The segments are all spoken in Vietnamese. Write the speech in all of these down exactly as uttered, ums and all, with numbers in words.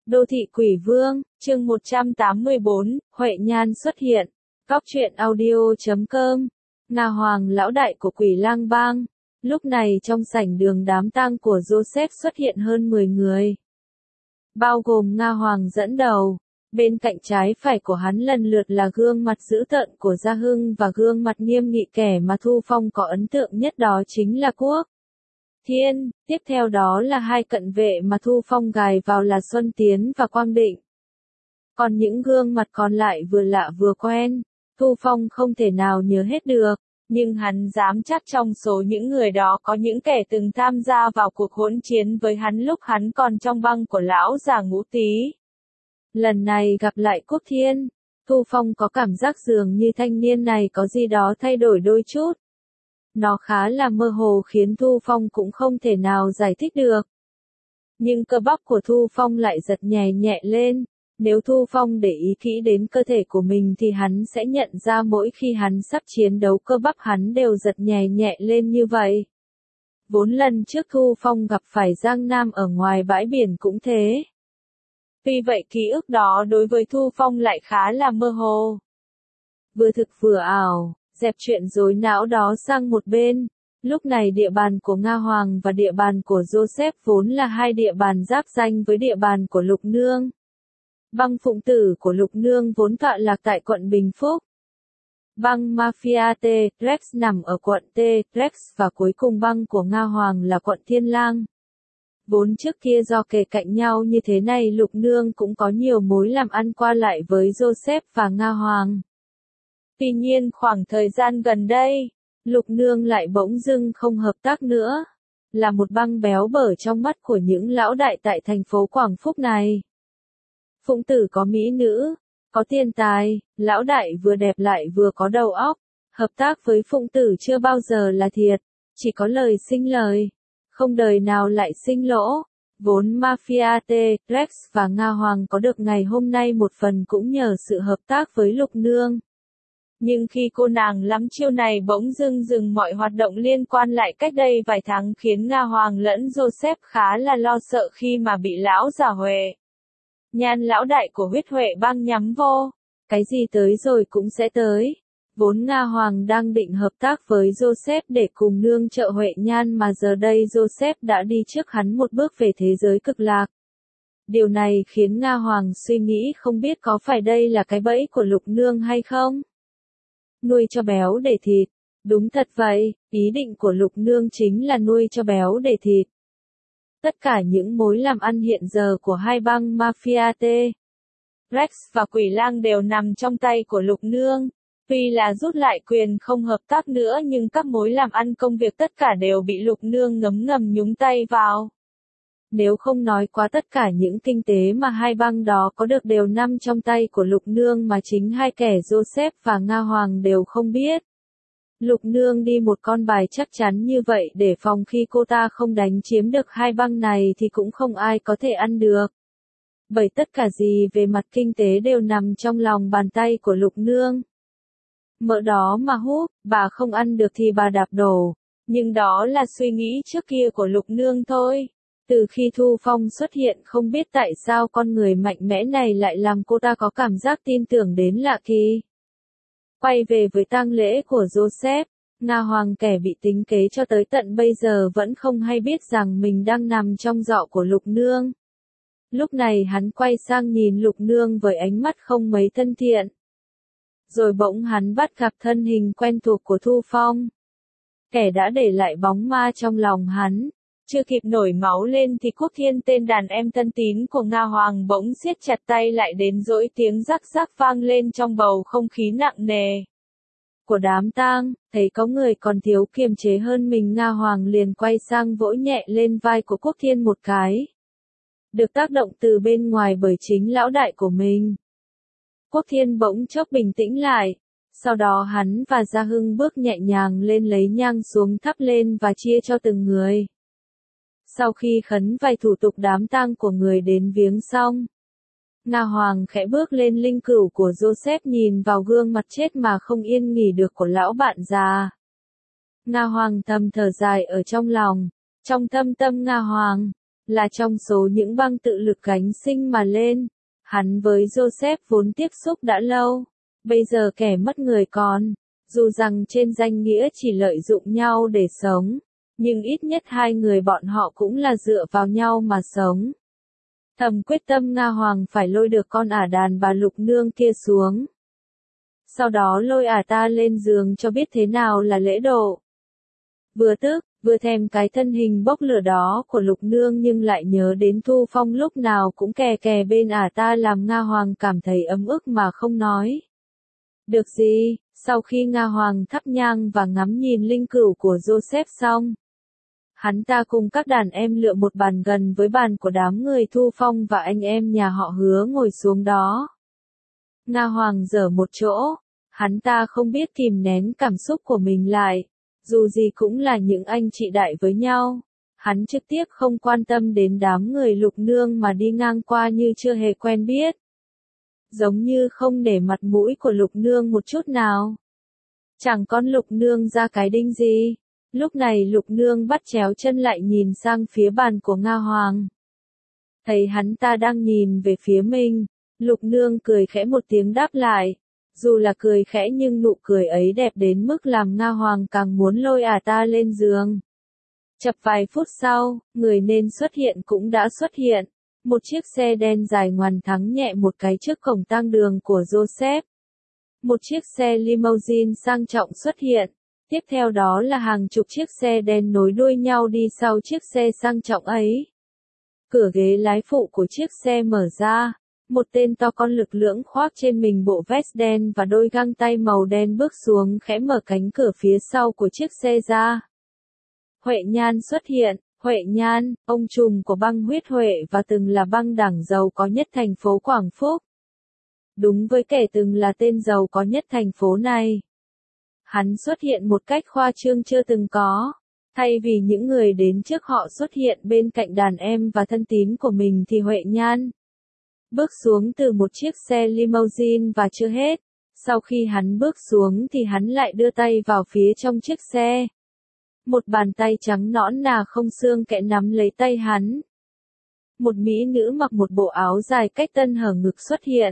Đô thị quỷ vương, chương một trăm tám mươi bốn, Huệ Nhan xuất hiện. Góc truyện audio chấm com. Nga Hoàng lão đại của Quỷ Lang Bang. Lúc này trong sảnh đường đám tang của Joseph xuất hiện hơn mười người. Bao gồm Nga Hoàng dẫn đầu. Bên cạnh trái phải của hắn lần lượt là gương mặt dữ tợn của Gia Hưng và gương mặt nghiêm nghị, kẻ mà Thu Phong có ấn tượng nhất đó chính là Quốc Thiên, tiếp theo đó là hai cận vệ mà Thu Phong gài vào là Xuân Tiến và Quang Định. Còn những gương mặt còn lại vừa lạ vừa quen, Thu Phong không thể nào nhớ hết được, nhưng hắn dám chắc trong số những người đó có những kẻ từng tham gia vào cuộc hỗn chiến với hắn lúc hắn còn trong băng của lão già Ngũ Tý. Lần này gặp lại Quốc Thiên, Thu Phong có cảm giác dường như thanh niên này có gì đó thay đổi đôi chút. Nó khá là mơ hồ khiến Thu Phong cũng không thể nào giải thích được. Nhưng cơ bắp của Thu Phong lại giật nhẹ nhẹ lên. Nếu Thu Phong để ý kỹ đến cơ thể của mình thì hắn sẽ nhận ra mỗi khi hắn sắp chiến đấu cơ bắp hắn đều giật nhẹ nhẹ lên như vậy. Vốn lần trước Thu Phong gặp phải Giang Nam ở ngoài bãi biển cũng thế. Tuy vậy ký ức đó đối với Thu Phong lại khá là mơ hồ. Vừa thực vừa ảo. Dẹp chuyện rối não đó sang một bên. Lúc này địa bàn của Nga Hoàng và địa bàn của Joseph vốn là hai địa bàn giáp ranh với địa bàn của Lục Nương. Băng phụng tử của Lục Nương vốn tọa lạc tại quận Bình Phúc. Băng Mafia T-Rex nằm ở quận T-Rex và cuối cùng băng của Nga Hoàng là quận Thiên Lang. Vốn trước kia do kề cạnh nhau như thế này Lục Nương cũng có nhiều mối làm ăn qua lại với Joseph và Nga Hoàng. Tuy nhiên khoảng thời gian gần đây, Lục Nương lại bỗng dưng không hợp tác nữa. Là một băng béo bở trong mắt của những lão đại tại thành phố Quảng Phúc này. Phụng tử có mỹ nữ, có tiền tài, lão đại vừa đẹp lại vừa có đầu óc. Hợp tác với Phụng tử chưa bao giờ là thiệt, chỉ có lời sinh lời. Không đời nào lại sinh lỗ. Vốn Mafia T-Rex và Nga Hoàng có được ngày hôm nay một phần cũng nhờ sự hợp tác với Lục Nương. Nhưng khi cô nàng lắm chiêu này bỗng dưng dừng mọi hoạt động liên quan lại cách đây vài tháng khiến Nga Hoàng lẫn Joseph khá là lo sợ khi mà bị lão già Huệ Nhan lão đại của huyết Huệ bang nhắm vô. Cái gì tới rồi cũng sẽ tới. Vốn Nga Hoàng đang định hợp tác với Joseph để cùng nương trợ Huệ Nhan mà giờ đây Joseph đã đi trước hắn một bước về thế giới cực lạc. Điều này khiến Nga Hoàng suy nghĩ không biết có phải đây là cái bẫy của Lục Nương hay không. Nuôi cho béo để thịt. Đúng thật vậy, ý định của Lục Nương chính là nuôi cho béo để thịt. Tất cả những mối làm ăn hiện giờ của hai băng Mafia T-Rex và Quỷ Lang đều nằm trong tay của Lục Nương. Tuy là rút lại quyền không hợp tác nữa nhưng các mối làm ăn công việc tất cả đều bị Lục Nương ngấm ngầm nhúng tay vào. Nếu không nói quá tất cả những kinh tế mà hai băng đó có được đều nằm trong tay của Lục Nương mà chính hai kẻ Joseph và Nga Hoàng đều không biết. Lục Nương đi một con bài chắc chắn như vậy để phòng khi cô ta không đánh chiếm được hai băng này thì cũng không ai có thể ăn được. Bởi tất cả gì về mặt kinh tế đều nằm trong lòng bàn tay của Lục Nương. Mỡ đó mà húp, bà không ăn được thì bà đạp đổ. Nhưng đó là suy nghĩ trước kia của Lục Nương thôi. Từ khi Thu Phong xuất hiện không biết tại sao con người mạnh mẽ này lại làm cô ta có cảm giác tin tưởng đến lạ kỳ. Quay về với tang lễ của Joseph, Nga Hoàng kẻ bị tính kế cho tới tận bây giờ vẫn không hay biết rằng mình đang nằm trong giỏ của Lục Nương. Lúc này hắn quay sang nhìn Lục Nương với ánh mắt không mấy thân thiện. Rồi bỗng hắn bắt gặp thân hình quen thuộc của Thu Phong. Kẻ đã để lại bóng ma trong lòng hắn. Chưa kịp nổi máu lên thì Quốc Thiên tên đàn em thân tín của Nga Hoàng bỗng siết chặt tay lại đến dỗi tiếng rắc rắc vang lên trong bầu không khí nặng nề của đám tang. Thấy có người còn thiếu kiềm chế hơn mình Nga Hoàng liền quay sang vỗ nhẹ lên vai của Quốc Thiên một cái. Được tác động từ bên ngoài bởi chính lão đại của mình. Quốc Thiên bỗng chốc bình tĩnh lại. Sau đó hắn và Gia Hưng bước nhẹ nhàng lên lấy nhang xuống thắp lên và chia cho từng người. Sau khi khấn vài thủ tục đám tang của người đến viếng xong, Nga Hoàng khẽ bước lên linh cữu của Joseph nhìn vào gương mặt chết mà không yên nghỉ được của lão bạn già. Nga Hoàng thầm thở dài ở trong lòng. Trong thâm tâm Nga Hoàng, là trong số những băng tự lực gánh sinh mà lên. Hắn với Joseph vốn tiếp xúc đã lâu, bây giờ kẻ mất người còn, dù rằng trên danh nghĩa chỉ lợi dụng nhau để sống, nhưng ít nhất hai người bọn họ cũng là dựa vào nhau mà sống. Thầm quyết tâm Nga Hoàng phải lôi được con ả đàn bà Lục Nương kia xuống. Sau đó lôi ả ta lên giường cho biết thế nào là lễ độ. Vừa tức, vừa thèm cái thân hình bốc lửa đó của Lục Nương nhưng lại nhớ đến Thu Phong lúc nào cũng kè kè bên ả ta làm Nga Hoàng cảm thấy ấm ức mà không nói được gì. Sau khi Nga Hoàng thắp nhang và ngắm nhìn linh cữu của Joseph xong, hắn ta cùng các đàn em lựa một bàn gần với bàn của đám người Thu Phong và anh em nhà họ Hứa ngồi xuống đó. Nga Hoàng dở một chỗ, hắn ta không biết kìm nén cảm xúc của mình lại, dù gì cũng là những anh chị đại với nhau. Hắn trực tiếp không quan tâm đến đám người Lục Nương mà đi ngang qua như chưa hề quen biết. Giống như không để mặt mũi của Lục Nương một chút nào. Chẳng con Lục Nương ra cái đinh gì. Lúc này Lục Nương bắt chéo chân lại nhìn sang phía bàn của Nga Hoàng. Thấy hắn ta đang nhìn về phía mình, Lục Nương cười khẽ một tiếng đáp lại. Dù là cười khẽ nhưng nụ cười ấy đẹp đến mức làm Nga Hoàng càng muốn lôi ả ta lên giường. Chập vài phút sau, người nên xuất hiện cũng đã xuất hiện. Một chiếc xe đen dài ngoằn thắng nhẹ một cái trước cổng tang đường của Joseph. Một chiếc xe limousine sang trọng xuất hiện. Tiếp theo đó là hàng chục chiếc xe đen nối đuôi nhau đi sau chiếc xe sang trọng ấy. Cửa ghế lái phụ của chiếc xe mở ra. Một tên to con lực lưỡng khoác trên mình bộ vest đen và đôi găng tay màu đen bước xuống khẽ mở cánh cửa phía sau của chiếc xe ra. Huệ Nhan xuất hiện. Huệ Nhan, ông trùm của băng huyết Huệ và từng là băng đảng giàu có nhất thành phố Quảng Phúc. Đúng với kẻ từng là tên giàu có nhất thành phố này. Hắn xuất hiện một cách khoa trương chưa từng có. Thay vì những người đến trước họ xuất hiện bên cạnh đàn em và thân tín của mình thì Huệ Nhan bước xuống từ một chiếc xe limousine và chưa hết. Sau khi hắn bước xuống thì hắn lại đưa tay vào phía trong chiếc xe. Một bàn tay trắng nõn nà không xương kẽ nắm lấy tay hắn. Một mỹ nữ mặc một bộ áo dài cách tân hở ngực xuất hiện.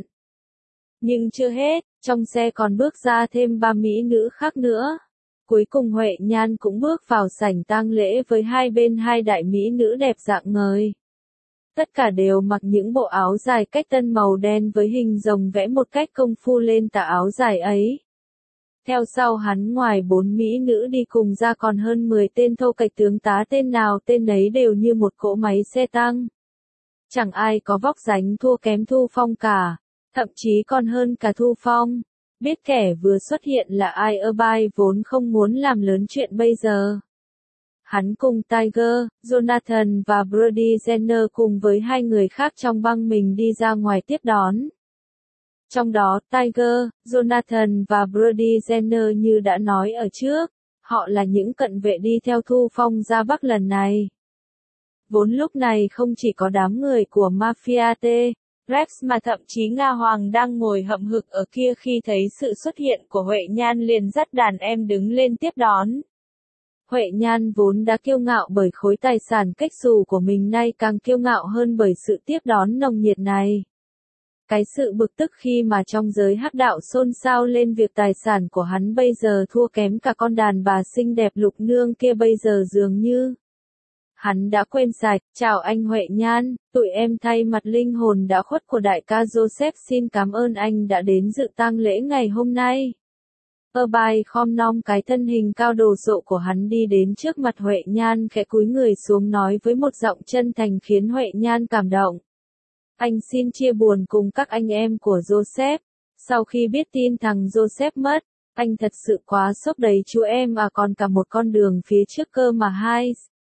Nhưng chưa hết, trong xe còn bước ra thêm ba mỹ nữ khác nữa. Cuối cùng Huệ Nhan cũng bước vào sảnh tang lễ với hai bên hai đại mỹ nữ đẹp dạng ngời. Tất cả đều mặc những bộ áo dài cách tân màu đen với hình rồng vẽ một cách công phu lên tà áo dài ấy. Theo sau hắn ngoài bốn mỹ nữ đi cùng ra còn hơn mười tên thâu cạch tướng tá, tên nào tên nấy đều như một cỗ máy xe tăng. Chẳng ai có vóc dáng thua kém Thu Phong cả, thậm chí còn hơn cả Thu Phong. Biết kẻ vừa xuất hiện là ai, Irby vốn không muốn làm lớn chuyện bây giờ. Hắn cùng Tiger, Jonathan và Brody Jenner cùng với hai người khác trong băng mình đi ra ngoài tiếp đón. Trong đó Tiger, Jonathan và Brody Jenner như đã nói ở trước, họ là những cận vệ đi theo Thu Phong ra Bắc lần này. Vốn lúc này không chỉ có đám người của Mafia T. Rex mà thậm chí Nga Hoàng đang ngồi hậm hực ở kia khi thấy sự xuất hiện của Huệ Nhan liền dắt đàn em đứng lên tiếp đón. Huệ Nhan vốn đã kiêu ngạo bởi khối tài sản cách xù của mình, nay càng kiêu ngạo hơn bởi sự tiếp đón nồng nhiệt này. Cái sự bực tức khi mà trong giới hắc đạo xôn xao lên việc tài sản của hắn bây giờ thua kém cả con đàn bà xinh đẹp Lục Nương kia bây giờ dường như hắn đã quên sạch. Chào anh Huệ Nhan, tụi em thay mặt linh hồn đã khuất của đại ca Joseph xin cảm ơn anh đã đến dự tang lễ ngày hôm nay. Irby khom nom cái thân hình cao đồ sộ của hắn đi đến trước mặt Huệ Nhan khẽ cúi người xuống nói với một giọng chân thành khiến Huệ Nhan cảm động. Anh xin chia buồn cùng các anh em của Joseph. Sau khi biết tin thằng Joseph mất, anh thật sự quá sốc đấy chú em, à còn cả một con đường phía trước cơ mà hai.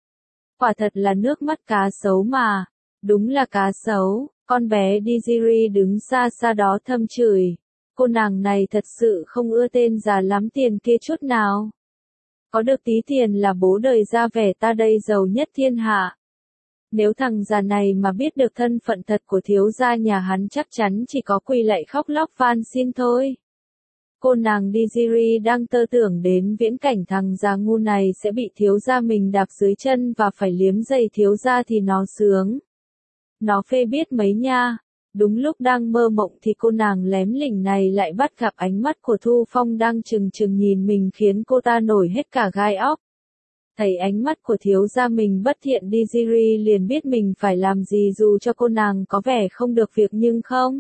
Quả thật là nước mắt cá sấu mà. Đúng là cá sấu. Con bé Desiree đứng xa xa đó thầm chửi. Cô nàng này thật sự không ưa tên già lắm tiền kia chút nào. Có được tí tiền là bố đời ra vẻ ta đây giàu nhất thiên hạ. Nếu thằng già này mà biết được thân phận thật của thiếu gia nhà hắn chắc chắn chỉ có quỳ lạy khóc lóc van xin thôi. Cô nàng Diziri đang tơ tưởng đến viễn cảnh thằng già ngu này sẽ bị thiếu gia mình đạp dưới chân và phải liếm giày thiếu gia thì nó sướng. Nó phê biết mấy nha. Đúng lúc đang mơ mộng thì cô nàng lém lỉnh này lại bắt gặp ánh mắt của Thu Phong đang trừng trừng nhìn mình khiến cô ta nổi hết cả gai óc. Thấy ánh mắt của thiếu gia mình bất thiện, Diziri liền biết mình phải làm gì dù cho cô nàng có vẻ không được việc nhưng không.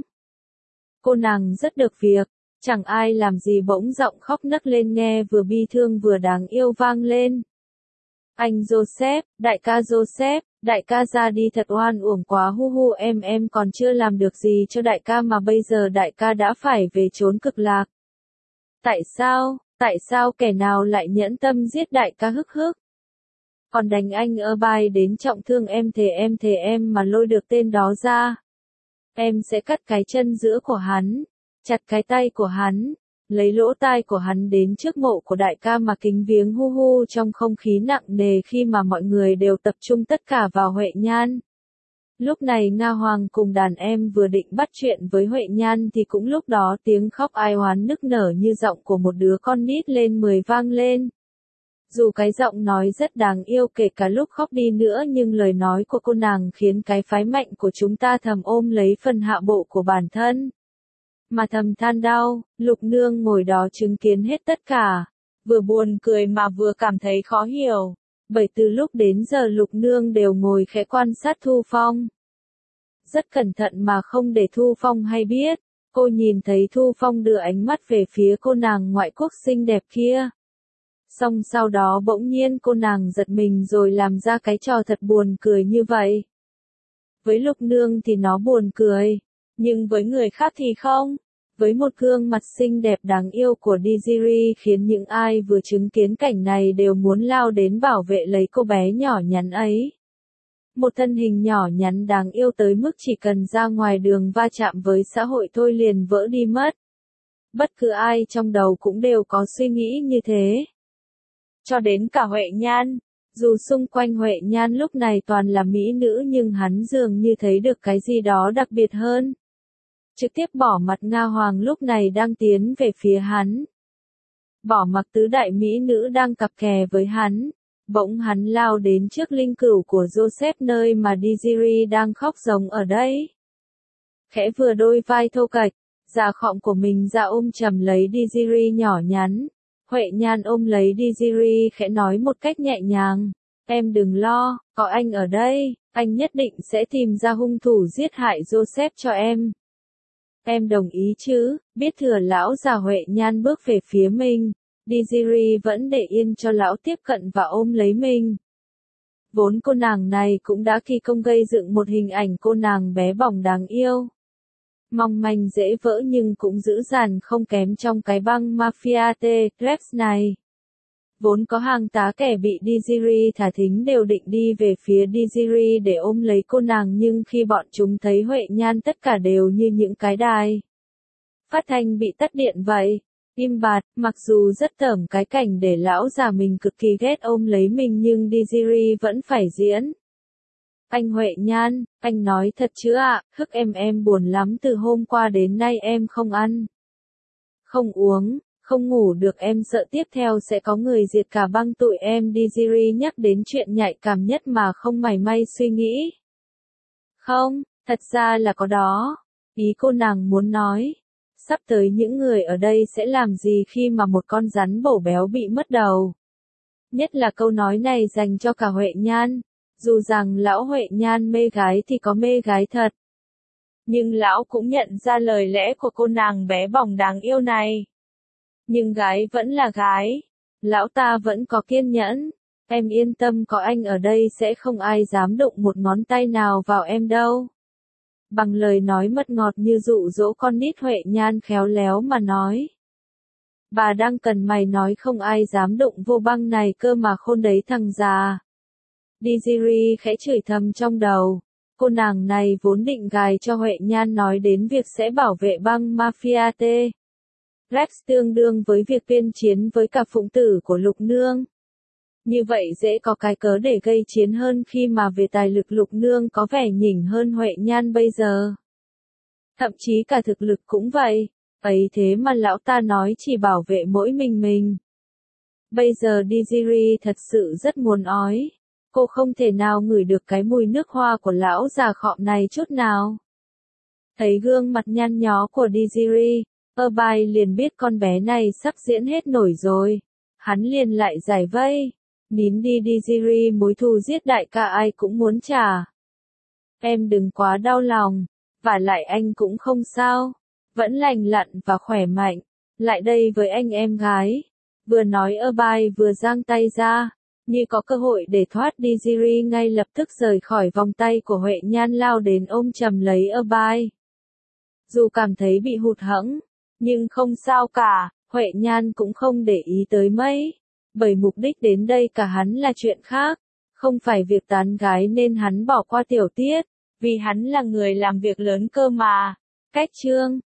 Cô nàng rất được việc, chẳng ai làm gì bỗng giọng khóc nấc lên nghe vừa bi thương vừa đáng yêu vang lên. Anh Joseph, đại ca Joseph, đại ca ra đi thật oan uổng quá hu hu em em còn chưa làm được gì cho đại ca mà bây giờ đại ca đã phải về chốn cực lạc. Tại sao, tại sao kẻ nào lại nhẫn tâm giết đại ca hức hức? Còn đánh anh ơ bai đến trọng thương em thề em thề em mà lôi được tên đó ra. Em sẽ cắt cái chân giữa của hắn, chặt cái tay của hắn, lấy lỗ tai của hắn đến trước mộ của đại ca mà kính viếng hu hu trong không khí nặng nề khi mà mọi người đều tập trung tất cả vào Huệ Nhan. Lúc này Nga Hoàng cùng đàn em vừa định bắt chuyện với Huệ Nhan thì cũng lúc đó tiếng khóc ai oán nức nở như giọng của một đứa con nít lên mười vang lên. Dù cái giọng nói rất đáng yêu kể cả lúc khóc đi nữa nhưng lời nói của cô nàng khiến cái phái mạnh của chúng ta thầm ôm lấy phần hạ bộ của bản thân. Mà thầm than đau, Lục Nương ngồi đó chứng kiến hết tất cả, vừa buồn cười mà vừa cảm thấy khó hiểu, bởi từ lúc đến giờ Lục Nương đều ngồi khẽ quan sát Thu Phong. Rất cẩn thận mà không để Thu Phong hay biết, cô nhìn thấy Thu Phong đưa ánh mắt về phía cô nàng ngoại quốc xinh đẹp kia. Xong sau đó bỗng nhiên cô nàng giật mình rồi làm ra cái trò thật buồn cười như vậy. Với Lục Nương thì nó buồn cười, nhưng với người khác thì không. Với một gương mặt xinh đẹp đáng yêu của Diziri khiến những ai vừa chứng kiến cảnh này đều muốn lao đến bảo vệ lấy cô bé nhỏ nhắn ấy. Một thân hình nhỏ nhắn đáng yêu tới mức chỉ cần ra ngoài đường va chạm với xã hội thôi liền vỡ đi mất. Bất cứ ai trong đầu cũng đều có suy nghĩ như thế. Cho đến cả Huệ Nhan, dù xung quanh Huệ Nhan lúc này toàn là mỹ nữ nhưng hắn dường như thấy được cái gì đó đặc biệt hơn. Trực tiếp bỏ mặt Nga Hoàng lúc này đang tiến về phía hắn. Bỏ mặc tứ đại mỹ nữ đang cặp kè với hắn, bỗng hắn lao đến trước linh cửu của Joseph nơi mà Diziri đang khóc giống ở đây. Khẽ vừa đôi vai thô kệch, già khọm của mình ra ôm chầm lấy Diziri nhỏ nhắn. Huệ Nhan ôm lấy Diziri khẽ nói một cách nhẹ nhàng, em đừng lo, có anh ở đây, anh nhất định sẽ tìm ra hung thủ giết hại Joseph cho em. Em đồng ý chứ, biết thừa lão già Huệ Nhan bước về phía mình, Diziri vẫn để yên cho lão tiếp cận và ôm lấy mình. Vốn cô nàng này cũng đã kỳ công gây dựng một hình ảnh cô nàng bé bỏng đáng yêu. Mong manh dễ vỡ nhưng cũng dữ dằn không kém trong cái băng mafia T-Rex này. Vốn có hàng tá kẻ bị Diziri thả thính đều định đi về phía Diziri để ôm lấy cô nàng nhưng khi bọn chúng thấy Huệ Nhan tất cả đều như những cái đài phát thanh bị tắt điện vậy. Im bặt, mặc dù rất tởm cái cảnh để lão già mình cực kỳ ghét ôm lấy mình nhưng Diziri vẫn phải diễn. Anh Huệ Nhan, anh nói thật chứ ạ, hức em em buồn lắm từ hôm qua đến nay em không ăn, không uống, không ngủ được em sợ tiếp theo sẽ có người diệt cả băng tụi em. Diziri nhắc đến chuyện nhạy cảm nhất mà không mảy may suy nghĩ. Không, thật ra là có đó. Ý cô nàng muốn nói. Sắp tới những người ở đây sẽ làm gì khi mà một con rắn bổ béo bị mất đầu. Nhất là câu nói này dành cho cả Huệ Nhan. Dù rằng lão Huệ Nhan mê gái thì có mê gái thật. Nhưng lão cũng nhận ra lời lẽ của cô nàng bé bỏng đáng yêu này. Nhưng gái vẫn là gái. Lão ta vẫn có kiên nhẫn. Em yên tâm có anh ở đây sẽ không ai dám đụng một ngón tay nào vào em đâu. Bằng lời nói mật ngọt như dụ dỗ con nít Huệ Nhan khéo léo mà nói. Bà đang cần mày nói không ai dám đụng vô băng này cơ mà khôn đấy thằng già. Diziri khẽ chửi thầm trong đầu. Cô nàng này vốn định gài cho Huệ Nhan nói đến việc sẽ bảo vệ băng mafia T. Rex tương đương với việc tuyên chiến với cả phụng tử của Lục Nương. Như vậy dễ có cái cớ để gây chiến hơn khi mà về tài lực Lục Nương có vẻ nhỉnh hơn Huệ Nhan bây giờ. Thậm chí cả thực lực cũng vậy. Ấy thế mà lão ta nói chỉ bảo vệ mỗi mình mình. Bây giờ Diziri thật sự rất muốn ói. Cô không thể nào ngửi được cái mùi nước hoa của lão già khọm này chút nào. Thấy gương mặt nhăn nhó của Diziri, Erbai liền biết con bé này sắp diễn hết nổi rồi. Hắn liền lại giải vây. Nín đi Diziri, mối thù giết đại ca ai cũng muốn trả. Em đừng quá đau lòng, vả lại anh cũng không sao, vẫn lành lặn và khỏe mạnh. Lại đây với anh em gái. Vừa nói Erbai vừa giang tay ra, như có cơ hội để thoát. Diziri ngay lập tức rời khỏi vòng tay của Huệ Nhan, lao đến ôm chầm lấy Erbai. Dù cảm thấy bị hụt hẫng, nhưng không sao cả, Huệ Nhan cũng không để ý tới mấy. Bởi mục đích đến đây cả hắn là chuyện khác, không phải việc tán gái nên hắn bỏ qua tiểu tiết, vì hắn là người làm việc lớn cơ mà. Cách chương